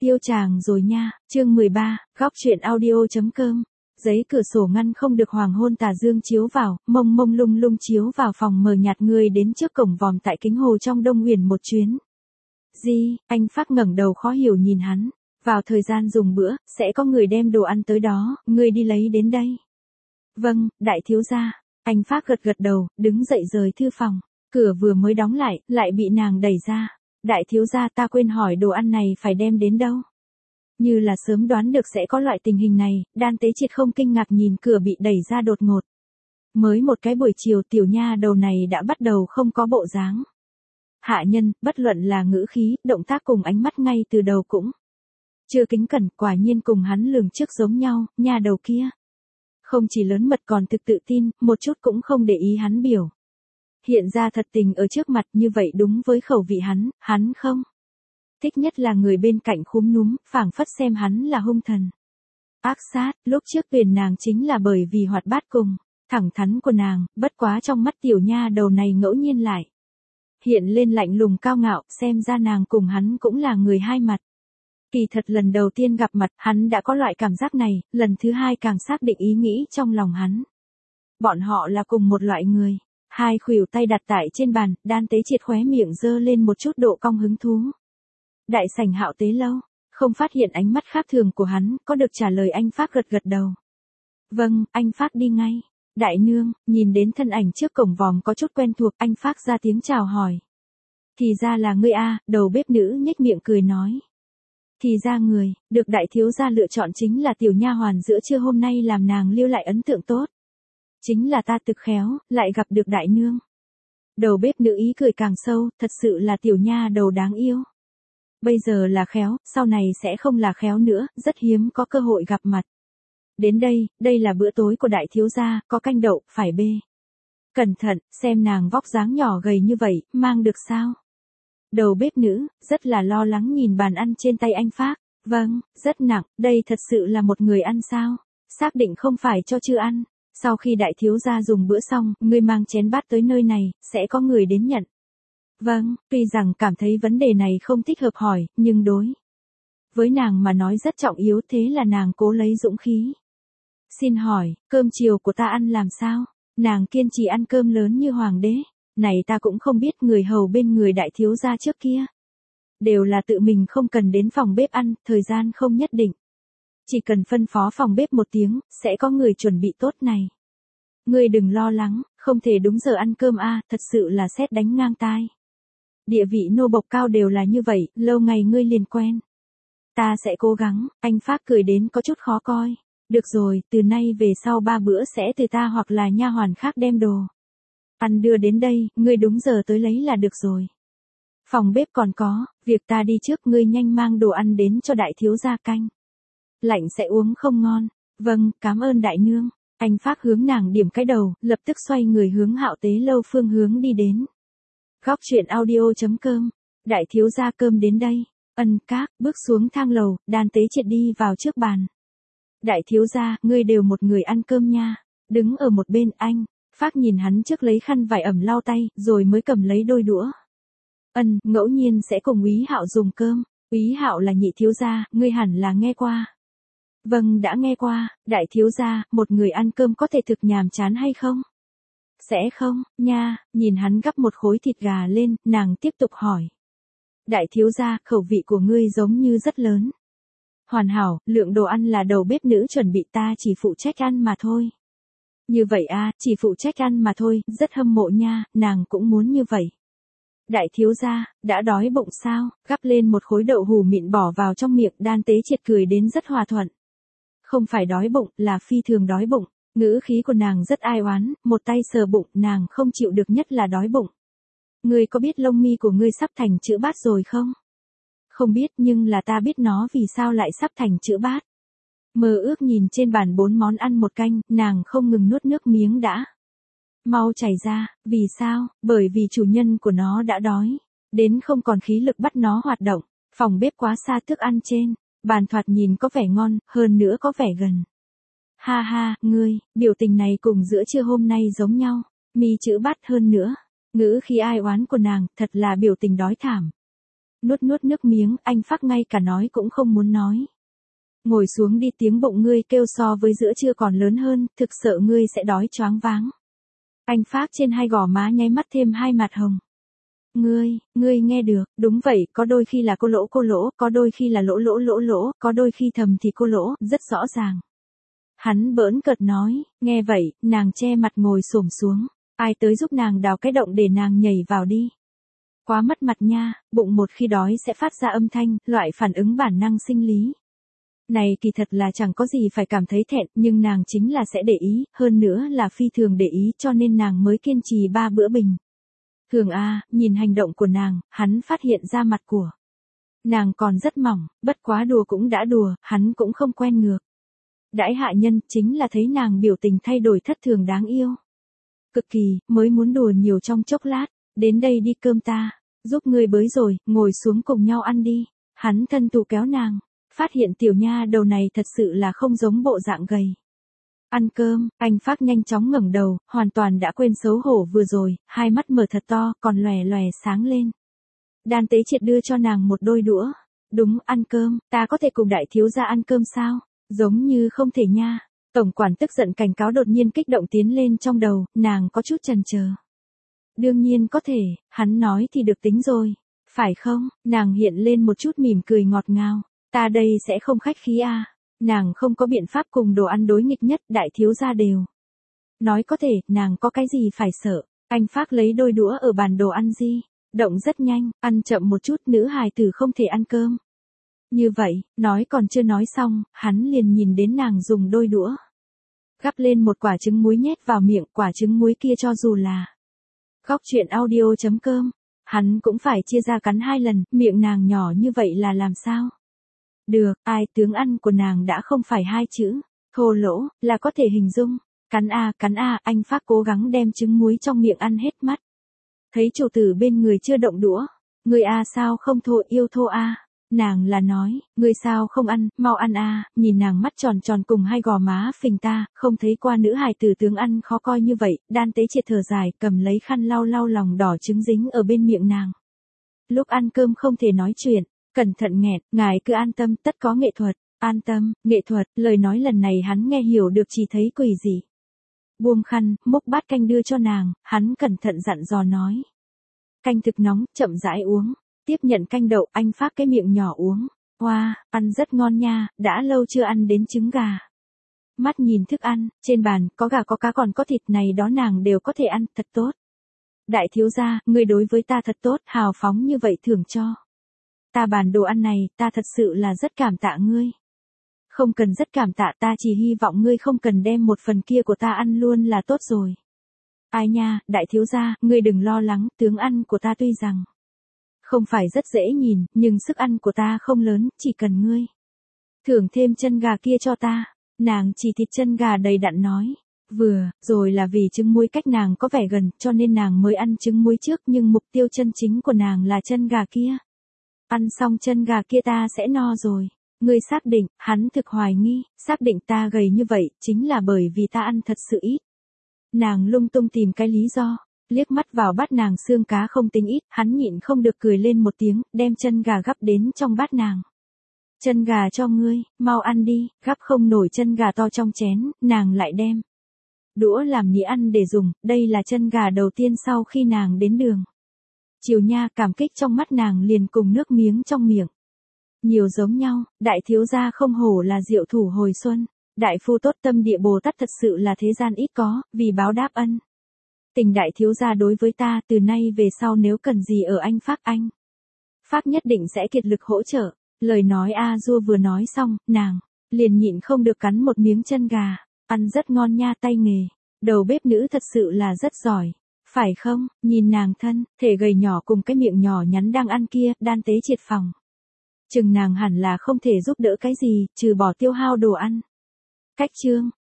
Tiêu chàng rồi nha, chương 13, góc truyện audio.com. Giấy cửa sổ ngăn không được hoàng hôn tà dương chiếu vào, mông mông lung lung chiếu vào phòng mờ nhạt. Người đến trước cổng vòm tại kính hồ trong Đông Huyền một chuyến. Gì, anh Phác ngẩng đầu khó hiểu nhìn hắn. Vào thời gian dùng bữa, sẽ có người đem đồ ăn tới đó, ngươi đi lấy đến đây. Vâng, đại thiếu gia. Anh Phác gật gật đầu, đứng dậy rời thư phòng. Cửa vừa mới đóng lại bị nàng đẩy ra. Đại thiếu gia, ta quên hỏi đồ ăn này phải đem đến đâu. Như là sớm đoán được sẽ có loại tình hình này, Đan Tế Triệt không kinh ngạc nhìn cửa bị đẩy ra đột ngột. Mới một cái buổi chiều tiểu nha đầu này đã bắt đầu không có bộ dáng. Hạ nhân, bất luận là ngữ khí, động tác cùng ánh mắt ngay từ đầu cũng chưa kính cẩn, quả nhiên cùng hắn lường trước giống nhau, nha đầu kia. Không chỉ lớn mật còn thực tự tin, một chút cũng không để ý hắn biểu. Hiện ra thật tình ở trước mặt, như vậy đúng với khẩu vị hắn không thích nhất là người bên cạnh khúm núm, phảng phất xem hắn là hung thần. Ác sát, lúc trước tuyển nàng chính là bởi vì hoạt bát cùng thẳng thắn của nàng, bất quá trong mắt tiểu nha đầu này ngẫu nhiên lại hiện lên lạnh lùng cao ngạo, xem ra nàng cùng hắn cũng là người hai mặt. Kỳ thật lần đầu tiên gặp mặt, hắn đã có loại cảm giác này, lần thứ hai càng xác định ý nghĩ trong lòng hắn. Bọn họ là cùng một loại người. Hai khuỷu tay đặt tại trên bàn, Đan Tế Triệt khóe miệng giơ lên một chút độ cong hứng thú. Đại sảnh Hạo Tế lâu, không phát hiện ánh mắt khác thường của hắn, có được trả lời anh Phác gật gật đầu. Vâng, anh Phác đi ngay. Đại nương, nhìn đến thân ảnh trước cổng vòm có chút quen thuộc, anh Phác ra tiếng chào hỏi. Thì ra là ngươi a, đầu bếp nữ nhếch miệng cười nói. Thì ra người, được đại thiếu gia lựa chọn chính là tiểu nha hoàn giữa trưa hôm nay làm nàng lưu lại ấn tượng tốt. Chính là ta thực khéo, lại gặp được đại nương. Đầu bếp nữ ý cười càng sâu, thật sự là tiểu nha đầu đáng yêu. Bây giờ là khéo, sau này sẽ không là khéo nữa, rất hiếm có cơ hội gặp mặt. Đến đây là bữa tối của đại thiếu gia, có canh đậu, phải bê. Cẩn thận, xem nàng vóc dáng nhỏ gầy như vậy, mang được sao? Đầu bếp nữ, rất là lo lắng nhìn bàn ăn trên tay anh Phác. Vâng, rất nặng, đây thật sự là một người ăn sao? Xác định không phải cho chưa ăn. Sau khi đại thiếu gia dùng bữa xong, ngươi mang chén bát tới nơi này, sẽ có người đến nhận. Vâng, tuy rằng cảm thấy vấn đề này không thích hợp hỏi, nhưng đối với nàng mà nói rất trọng yếu, thế là nàng cố lấy dũng khí. Xin hỏi, cơm chiều của ta ăn làm sao? Nàng kiên trì ăn cơm lớn như hoàng đế. Này ta cũng không biết, người hầu bên người đại thiếu gia trước kia đều là tự mình không cần đến phòng bếp ăn, thời gian không nhất định. Chỉ cần phân phó phòng bếp một tiếng, sẽ có người chuẩn bị tốt này. Ngươi đừng lo lắng, không thể đúng giờ ăn cơm a, thật sự là sét đánh ngang tai. Địa vị nô bộc cao đều là như vậy, lâu ngày ngươi liền quen. Ta sẽ cố gắng, anh Phác cười đến có chút khó coi. Được rồi, từ nay về sau 3 bữa sẽ từ ta hoặc là nha hoàn khác đem đồ ăn đưa đến đây, ngươi đúng giờ tới lấy là được rồi. Phòng bếp còn có, việc ta đi trước, ngươi nhanh mang đồ ăn đến cho đại thiếu gia, canh lạnh sẽ uống không ngon. Vâng, cảm ơn đại nương. Anh Phác hướng nàng điểm cái đầu, lập tức xoay người hướng Hạo Tế lâu phương hướng đi đến. Góc truyện audio.com. Đại thiếu gia cơm đến đây. Ân các, bước xuống thang lầu, Đan Tế Triệt đi vào trước bàn. Đại thiếu gia, ngươi đều một người ăn cơm nha. Đứng ở một bên anh Phác nhìn hắn trước lấy khăn vải ẩm lau tay, rồi mới cầm lấy đôi đũa. Ngẫu nhiên sẽ cùng Úy Hạo dùng cơm. Úy Hạo là nhị thiếu gia, ngươi hẳn là nghe qua. Vâng, đã nghe qua. Đại thiếu gia, một người ăn cơm có thể thực nhàm chán hay không? Sẽ không, nha. Nhìn hắn gắp một khối thịt gà lên, nàng tiếp tục hỏi. Đại thiếu gia, khẩu vị của ngươi giống như rất lớn. Hoàn hảo, lượng đồ ăn là đầu bếp nữ chuẩn bị, ta chỉ phụ trách ăn mà thôi. Như vậy a, chỉ phụ trách ăn mà thôi, rất hâm mộ nha, nàng cũng muốn như vậy. Đại thiếu gia, đã đói bụng sao? Gắp lên một khối đậu hủ mịn bỏ vào trong miệng, Đan Tế Triệt cười đến rất hòa thuận. Không phải đói bụng, là phi thường đói bụng. Ngữ khí của nàng rất ai oán, một tay sờ bụng, nàng không chịu được nhất là đói bụng. Ngươi có biết lông mi của ngươi sắp thành chữ bát rồi không? Không biết, nhưng là ta biết nó vì sao lại sắp thành chữ bát. Mơ ước nhìn trên bàn 4 món ăn một canh, nàng không ngừng nuốt nước miếng đã mau chảy ra. Vì sao? Bởi vì chủ nhân của nó đã đói đến không còn khí lực bắt nó hoạt động. Phòng bếp quá xa, thức ăn trên bàn thoạt nhìn có vẻ ngon, hơn nữa có vẻ gần. Ha ha, ngươi, biểu tình này cùng giữa trưa hôm nay giống nhau. Mi chữ bát hơn nữa. Ngữ khi ai oán của nàng, thật là biểu tình đói thảm. Nuốt nuốt nước miếng, anh Phác ngay cả nói cũng không muốn nói. Ngồi xuống đi, tiếng bụng ngươi kêu so với giữa trưa còn lớn hơn, thực sợ ngươi sẽ đói choáng váng. Anh Phác trên hai gò má nháy mắt thêm hai mặt hồng. Ngươi nghe được, đúng vậy, có đôi khi là cô lỗ, có đôi khi là lỗ, có đôi khi thầm thì cô lỗ, rất rõ ràng. Hắn bỡn cợt nói, nghe vậy, nàng che mặt ngồi xổm xuống, ai tới giúp nàng đào cái động để nàng nhảy vào đi. Quá mất mặt nha, bụng một khi đói sẽ phát ra âm thanh, loại phản ứng bản năng sinh lý. Này kỳ thật là chẳng có gì phải cảm thấy thẹn, nhưng nàng chính là sẽ để ý, hơn nữa là phi thường để ý cho nên nàng mới kiên trì 3 bữa bình. Thường nhìn hành động của nàng, hắn phát hiện ra mặt của nàng còn rất mỏng, bất quá đùa cũng đã đùa, hắn cũng không quen ngược. Đãi hạ nhân chính là thấy nàng biểu tình thay đổi thất thường đáng yêu. Cực kỳ, mới muốn đùa nhiều trong chốc lát, đến đây đi cơm ta, giúp ngươi bới rồi, ngồi xuống cùng nhau ăn đi. Hắn thân thủ kéo nàng, phát hiện tiểu nha đầu này thật sự là không giống bộ dạng gầy. Ăn cơm, anh Phác nhanh chóng ngẩng đầu, hoàn toàn đã quên xấu hổ vừa rồi, hai mắt mở thật to, còn lòe lòe sáng lên. Đan Tế Triệt đưa cho nàng một đôi đũa. Đúng, ăn cơm, ta có thể cùng đại thiếu gia ăn cơm sao? Giống như không thể nha. Tổng quản tức giận cảnh cáo đột nhiên kích động tiến lên trong đầu, nàng có chút chần chờ. Đương nhiên có thể, hắn nói thì được tính rồi. Phải không? Nàng hiện lên một chút mỉm cười ngọt ngào. Ta đây sẽ không khách khí Nàng không có biện pháp cùng đồ ăn đối nghịch nhất, đại thiếu gia đều. Nói có thể, nàng có cái gì phải sợ. Anh Phác lấy đôi đũa ở bàn đồ ăn di. Động rất nhanh, ăn chậm một chút, nữ hài tử không thể ăn cơm. Như vậy, nói còn chưa nói xong, hắn liền nhìn đến nàng dùng đôi đũa. Gắp lên một quả trứng muối nhét vào miệng, quả trứng muối kia cho dù là góc truyện audio.com, hắn cũng phải chia ra cắn 2 lần, miệng nàng nhỏ như vậy là làm sao? Được, tướng ăn của nàng đã không phải 2 chữ, thô lỗ, là có thể hình dung. Cắn anh Phác cố gắng đem trứng muối trong miệng ăn hết mắt. Thấy chủ tử bên người chưa động đũa, người sao không thô, yêu thô nàng là nói, người sao không ăn, mau ăn nhìn nàng mắt tròn tròn cùng hai gò má phình ta, không thấy qua nữ hài tử tướng ăn khó coi như vậy, Đan Tế Triệt thở dài, cầm lấy khăn lau lau lòng đỏ trứng dính ở bên miệng nàng. Lúc ăn cơm không thể nói chuyện, cẩn thận nghẹn, ngài cứ an tâm, tất có nghệ thuật, an tâm, nghệ thuật, lời nói lần này hắn nghe hiểu được chỉ thấy quỷ gì. Buông khăn, múc bát canh đưa cho nàng, hắn cẩn thận dặn dò nói. Canh thực nóng, chậm rãi uống. Tiếp nhận canh đậu, anh Phác cái miệng nhỏ uống. Wow, ăn rất ngon nha, đã lâu chưa ăn đến trứng gà. Mắt nhìn thức ăn, trên bàn, có gà có cá còn có thịt này đó nàng đều có thể ăn, thật tốt. Đại thiếu gia, người đối với ta thật tốt, hào phóng như vậy thưởng cho. Ta bàn đồ ăn này, ta thật sự là rất cảm tạ ngươi. Không cần rất cảm tạ, ta chỉ hy vọng ngươi không cần đem một phần kia của ta ăn luôn là tốt rồi. Ai nha, đại thiếu gia, ngươi đừng lo lắng, tướng ăn của ta tuy rằng không phải rất dễ nhìn, nhưng sức ăn của ta không lớn, chỉ cần ngươi thưởng thêm chân gà kia cho ta. Nàng chỉ thịt chân gà đầy đặn nói. Vừa rồi là vì trứng muối cách nàng có vẻ gần, cho nên nàng mới ăn trứng muối trước, nhưng mục tiêu chân chính của nàng là chân gà kia. Ăn xong chân gà kia ta sẽ no rồi. Ngươi xác định, hắn thực hoài nghi, xác định ta gầy như vậy, chính là bởi vì ta ăn thật sự ít. Nàng lung tung tìm cái lý do, liếc mắt vào bát nàng xương cá không tính ít, hắn nhịn không được cười lên một tiếng, đem chân gà gắp đến trong bát nàng. Chân gà cho ngươi, mau ăn đi, gắp không nổi chân gà to trong chén, nàng lại đem đũa làm nĩa ăn để dùng, đây là chân gà đầu tiên sau khi nàng đến đường. Chiều nha, cảm kích trong mắt nàng liền cùng nước miếng trong miệng. Nhiều giống nhau, đại thiếu gia không hổ là diệu thủ hồi xuân. Đại phu tốt tâm địa Bồ Tát thật sự là thế gian ít có, vì báo đáp ân tình đại thiếu gia đối với ta, từ nay về sau nếu cần gì ở anh Phác nhất định sẽ kiệt lực hỗ trợ. Lời nói A-dua vừa nói xong, nàng liền nhịn không được cắn một miếng chân gà, ăn rất ngon nha, tay nghề đầu bếp nữ thật sự là rất giỏi, phải không? Nhìn nàng thân thể gầy nhỏ cùng cái miệng nhỏ nhắn đang ăn kia, Đan Tế Triệt phòng chừng nàng hẳn là không thể giúp đỡ cái gì, trừ bỏ tiêu hao đồ ăn. Cách chương